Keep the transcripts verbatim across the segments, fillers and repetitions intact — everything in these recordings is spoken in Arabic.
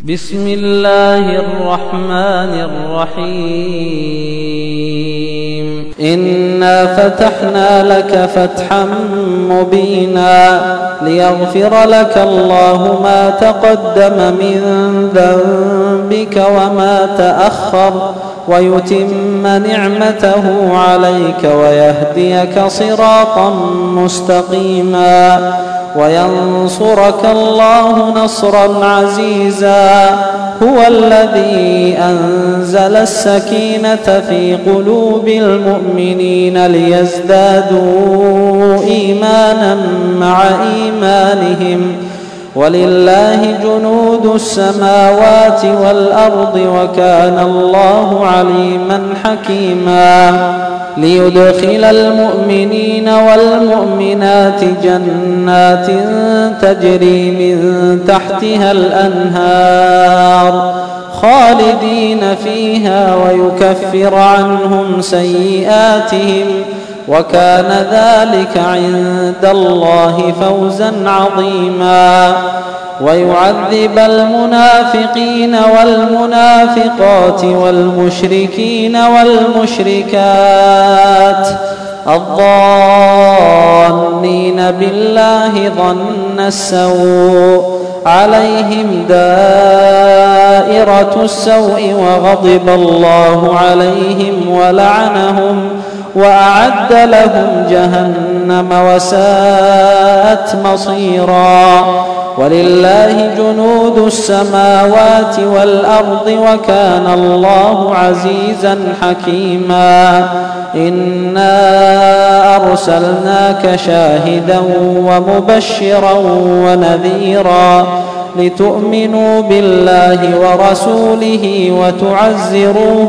بسم الله الرحمن الرحيم إنا فتحنا لك فتحا مبينا ليغفر لك الله ما تقدم من ذنبك وما تأخر ويتم نعمته عليك ويهديك صراطا مستقيما وينصرك الله نصرا عزيزا هو الذي أنزل السكينة في قلوب المؤمنين ليزدادوا إيمانا مع إيمانهم ولله جنود السماوات والأرض وكان الله عليما حكيما ليدخل المؤمنين والمؤمنات جنات تجري من تحتها الأنهار خالدين فيها ويكفر عنهم سيئاتهم وكان ذلك عند الله فوزا عظيما ويعذب المنافقين والمنافقات والمشركين والمشركات الظانين بالله ظن السوء عليهم دائرة السوء وغضب الله عليهم ولعنهم وأعد لهم جهنم وساءت مصيرا ولله جنود السماوات والأرض وكان الله عزيزا حكيما إنا أرسلناك شاهدا ومبشرا ونذيرا لتؤمنوا بالله ورسوله وتعزروه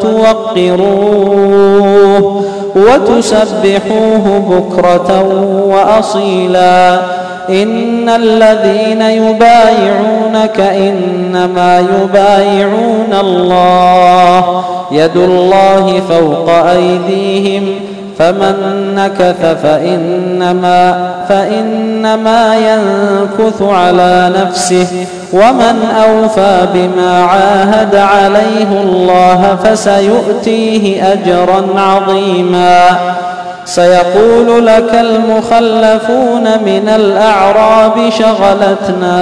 وتوقروه وتسبحوه بكرة وأصيلا إن الذين يبايعونك إنما يبايعون الله يد الله فوق أيديهم فمن نكث فإنما, فإنما ينكث على نفسه ومن أوفى بما عاهد عليه الله فسيؤتيه أجرا عظيما سيقول لك المخلفون من الأعراب شغلتنا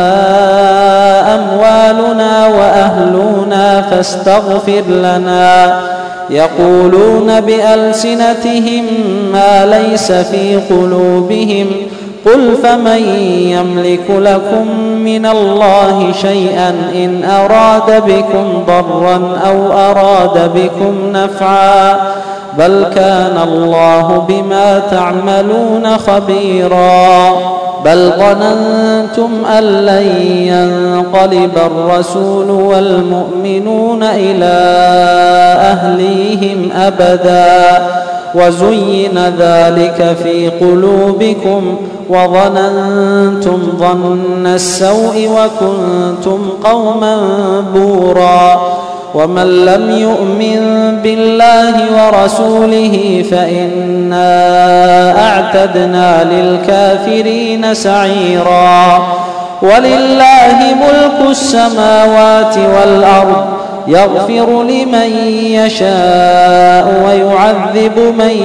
أموالنا وأهلنا فاستغفر لنا يقولون بألسنتهم ما ليس في قلوبهم قل فمن يملك لكم من الله شيئا إن أراد بكم ضرا أو أراد بكم نفعا بل كان الله بما تعملون خبيرا بل ظننتم أن لن ينقلب الرسول والمؤمنون إلى أهليهم أبدا وزين ذلك في قلوبكم وظننتم ظن السوء وكنتم قوما بورا ومن لم يؤمن بالله ورسوله فإنا أعتدنا للكافرين سعيرا ولله ملك السماوات والأرض يغفر لمن يشاء ويعذب من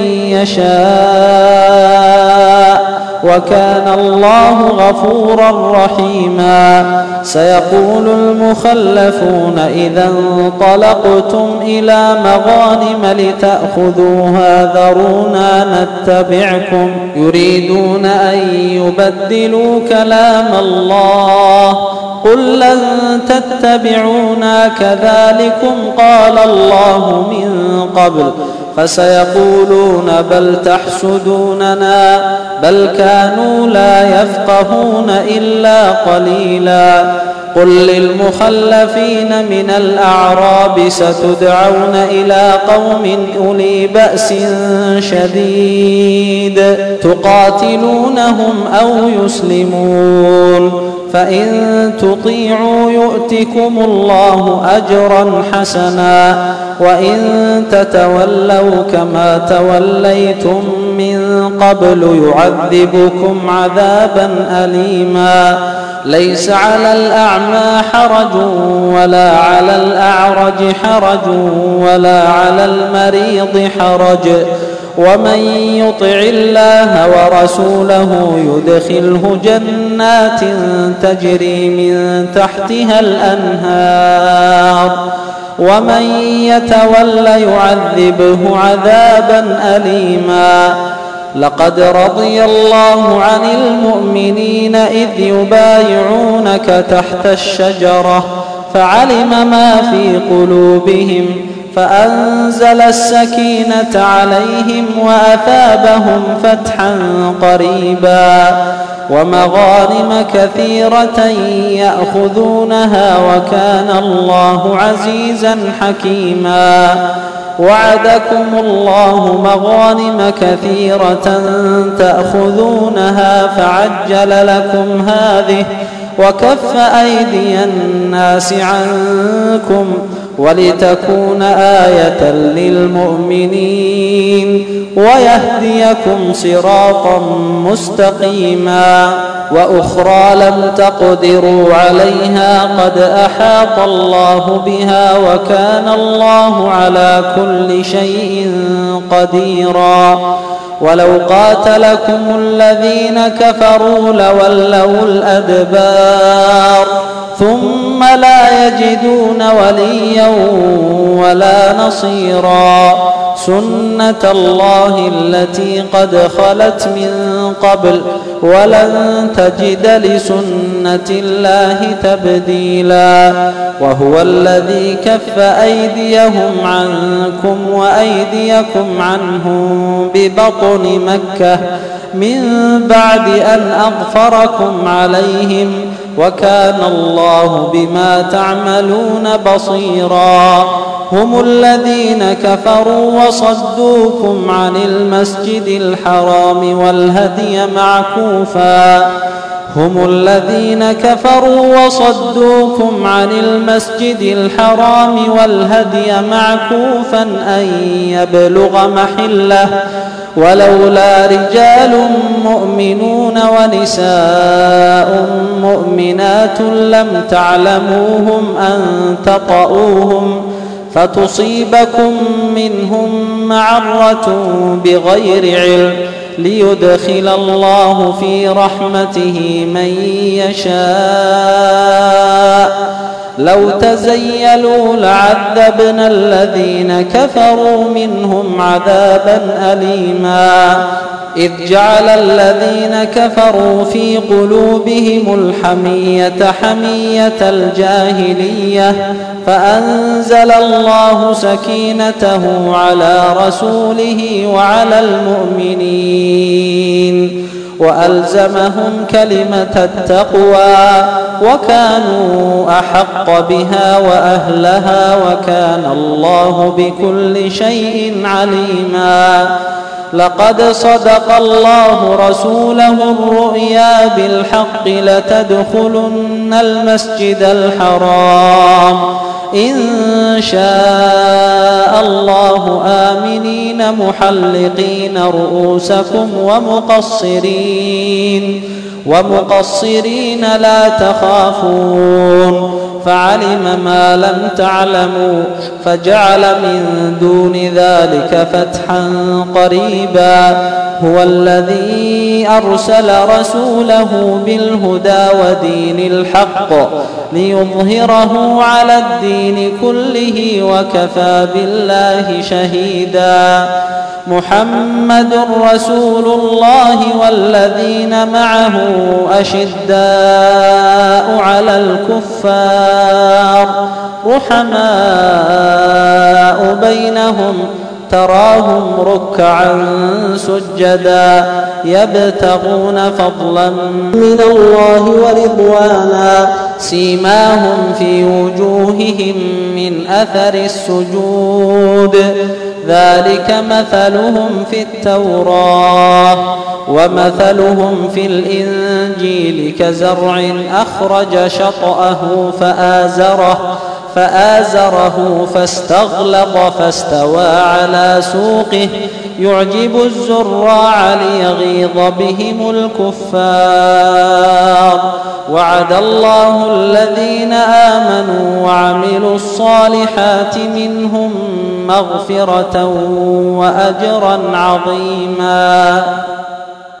يشاء وكان الله غفورا رحيما سيقول المخلفون إذا انطلقتم إلى مغانم لتأخذوها ذرونا نتبعكم يريدون أن يبدلوا كلام الله قل لن تتبعونا كذلكم قال الله من قبل فسيقولون بل تحسدوننا بل كانوا لا يفقهون إلا قليلا قل للمخلفين من الأعراب ستدعون إلى قوم أولي بأس شديد تقاتلونهم أو يسلمون فإن تطيعوا يؤتكم الله أجرا حسنا وإن تتولوا كما توليتم من قبل يعذبكم عذابا أليما ليس على الأعمى حرج ولا على الأعرج حرج ولا على المريض حرج ومن يطع الله ورسوله يدخله جنات تجري من تحتها الأنهار ومن يتول يعذبه عذابا أليما لقد رضي الله عن المؤمنين إذ يبايعونك تحت الشجرة فعلم ما في قلوبهم فأنزل السكينة عليهم وأثابهم فتحا قريبا ومغانم كثيرة يأخذونها وكان الله عزيزا حكيما وعدكم الله مغانم كثيرة تأخذونها فعجل لكم هذه وكف أيدي الناس عنكم ولتكون آية للمؤمنين ويهديكم صراطا مستقيما وأخرى لم تقدروا عليها قد أحاط الله بها وكان الله على كل شيء قديرا ولو قاتلكم الذين كفروا لولوا الأدبار ثم لا يجدون وليا ولا نصيرا سنة الله التي قد خلت من قبل ولن تجد لسنة الله تبديلا وهو الذي كف أيديهم عنكم وأيديكم عنهم ببطن مكة من بعد أن أغفركم عليهم وكان الله بما تعملون بصيرا هم الذين كفروا وصدوكم عن المسجد الحرام والهدي معكوفا هم الذين كفروا وصدوكم عن المسجد الحرام والهدي معكوفا أن يبلغ محله ولولا رجال مؤمنون ونساء مؤمنات لم تعلموهم أن تطؤوهم فتصيبكم منهم معرة بغير علم ليدخل الله في رحمته من يشاء لو تزيلوا لعذبنا الذين كفروا منهم عذابا أليما إذ جعل الذين كفروا في قلوبهم الحمية حمية الجاهلية فأنزل الله سكينته على رسوله وعلى المؤمنين وألزمهم كلمة التقوى وكانوا أحق بها وأهلها وكان الله بكل شيء عليما لقد صدق الله رسوله الرؤيا بالحق لتدخلن المسجد الحرام إن شاء الله آمنين محلقين رؤوسكم ومقصرين ومقصرين لا تخافون فعلم ما لم تعلموا فجعل من دون ذلك فتحا قريبا هو الذي أرسل رسوله بالهدى ودين الحق ليظهره على الدين كله وكفى بالله شهيدا محمد رسول الله والذين معه أشداء على الكفار رحماء بينهم تراهم ركعا سجدا يبتغون فضلا من الله ورضوانا سيماهم في وجوههم من أثر السجود ذلك مثلهم في التوراة ومثلهم في الإنجيل كزرع أخرج شطأه فآزره فآزره فاستغلظ فاستوى على سوقه يعجب الزراع ليغيظ بهم الكفار. وعد الله الذين آمنوا وعملوا الصالحات منهم مغفرة وأجرا عظيما.